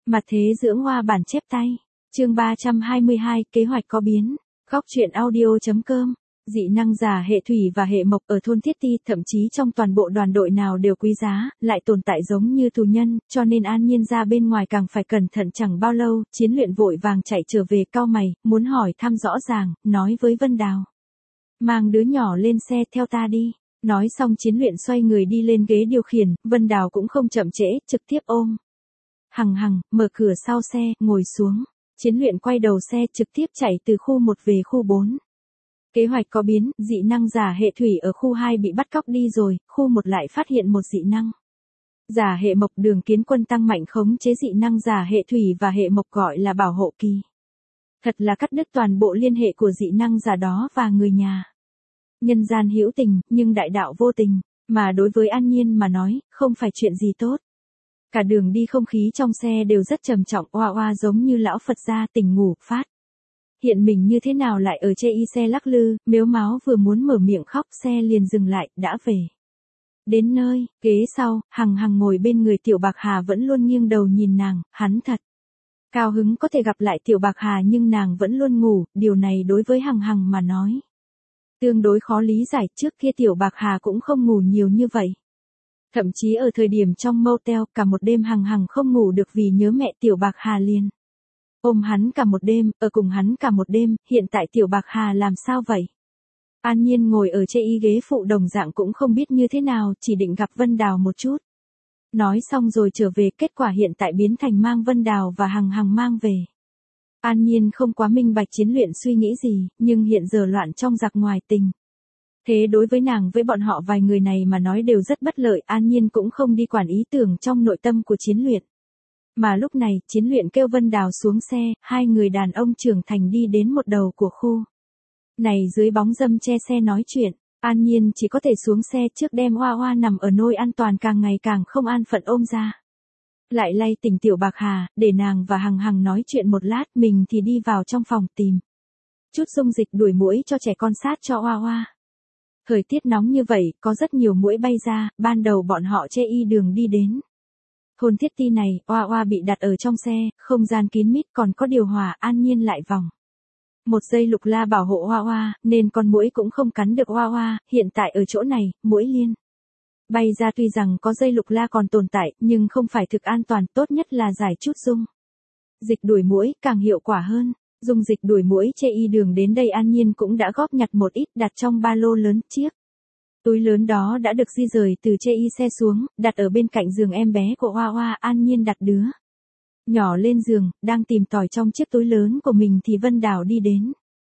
Mặt thế dưỡng hoa bản chép tay. Chương 322, kế hoạch có biến. Góc truyện audio.com. Dị năng giả hệ thủy và hệ mộc ở thôn Thiết Ti, thậm chí trong toàn bộ đoàn đội nào đều quý giá, lại tồn tại giống như tù nhân, cho nên An Nhiên ra bên ngoài càng phải cẩn thận. Chẳng bao lâu, Chiến Luyện vội vàng chạy trở về, cau mày, muốn hỏi thăm rõ ràng, nói với Vân Đào. Mang đứa nhỏ lên xe, theo ta đi. Nói xong Chiến Luyện xoay người đi lên ghế điều khiển, Vân Đào cũng không chậm trễ, trực tiếp ôm Hằng Hằng, mở cửa sau xe, ngồi xuống. Chiến Luyện quay đầu xe, trực tiếp chạy từ khu 1 về khu 4. Kế hoạch có biến, dị năng giả hệ thủy ở khu 2 bị bắt cóc đi rồi, khu 1 lại phát hiện một dị năng giả hệ mộc. Đường Kiến Quân tăng mạnh khống chế dị năng giả hệ thủy và hệ mộc, gọi là bảo hộ kỳ. Thật là cắt đứt toàn bộ liên hệ của dị năng giả đó và người nhà. Nhân gian hữu tình, nhưng đại đạo vô tình, mà đối với An Nhiên mà nói, không phải chuyện gì tốt. Cả đường đi không khí trong xe đều rất trầm trọng, oa oa giống như lão Phật gia tỉnh ngủ phát. Hiện mình như thế nào lại ở chê y xe lắc lư, mếu máo vừa muốn mở miệng khóc, xe liền dừng lại, đã về. Đến nơi, ghế sau, Hằng Hằng ngồi bên người Tiểu Bạc Hà vẫn luôn nghiêng đầu nhìn nàng, hắn thật cao hứng có thể gặp lại Tiểu Bạc Hà, nhưng nàng vẫn luôn ngủ, điều này đối với Hằng Hằng mà nói tương đối khó lý giải. Trước kia Tiểu Bạc Hà cũng không ngủ nhiều như vậy. Thậm chí ở thời điểm trong motel, cả một đêm Hằng Hằng không ngủ được vì nhớ mẹ. Tiểu Bạc Hà liền ôm hắn cả một đêm, ở cùng hắn cả một đêm. Hiện tại Tiểu Bạc Hà làm sao vậy? An Nhiên ngồi ở chê y ghế phụ đồng dạng cũng không biết như thế nào, chỉ định gặp Vân Đào một chút. Nói xong rồi trở về, kết quả hiện tại biến thành mang Vân Đào và Hằng Hằng mang về. An Nhiên không quá minh bạch Chiến Luyện suy nghĩ gì, nhưng hiện giờ loạn trong giặc ngoài tình. Thế đối với nàng với bọn họ vài người này mà nói đều rất bất lợi. An Nhiên cũng không đi quản ý tưởng trong nội tâm của Chiến Luyện. Mà lúc này, Chiến Luyện kêu Vân Đào xuống xe, hai người đàn ông trưởng thành đi đến một đầu của khu này, dưới bóng râm che xe nói chuyện. An Nhiên chỉ có thể xuống xe trước đem Hoa Hoa nằm ở nơi an toàn càng ngày càng không an phận ôm ra. Lại lay tỉnh Tiểu Bạc Hà, để nàng và Hằng Hằng nói chuyện một lát, mình thì đi vào trong phòng tìm chút dung dịch đuổi muỗi cho trẻ con sát cho Hoa Hoa. Thời tiết nóng như vậy, có rất nhiều muỗi bay ra. Ban đầu bọn họ chê y đường đi đến thôn Thiết Ti này, Hoa Hoa bị đặt ở trong xe, không gian kín mít, còn có điều hòa. An Nhiên lại vòng một dây lục la bảo hộ Hoa Hoa, nên con muỗi cũng không cắn được Hoa Hoa. Hiện tại ở chỗ này, muỗi liên bay ra, tuy rằng có dây lục la còn tồn tại, nhưng không phải thực an toàn. Tốt nhất là giải chút dung dịch đuổi muỗi, càng hiệu quả hơn. Dung dịch đuổi muỗi chê y đường đến đây An Nhiên cũng đã góp nhặt một ít, đặt trong ba lô lớn. Chiếc túi lớn đó đã được di rời từ chê y xe xuống, đặt ở bên cạnh giường em bé của Hoa Hoa. An Nhiên đặt đứa nhỏ lên giường, đang tìm tòi trong chiếc túi lớn của mình thì Vân Đào đi đến.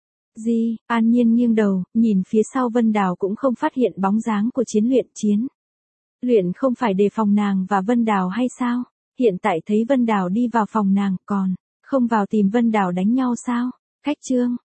Gì? An Nhiên nghiêng đầu, nhìn phía sau. Vân Đào cũng không phát hiện bóng dáng của Chiến Luyện. Chiến Luyện không phải đề phòng nàng và Vân Đào hay sao? Hiện tại thấy Vân Đào đi vào phòng nàng, còn không vào tìm Vân Đào đánh nhau sao? Cách chương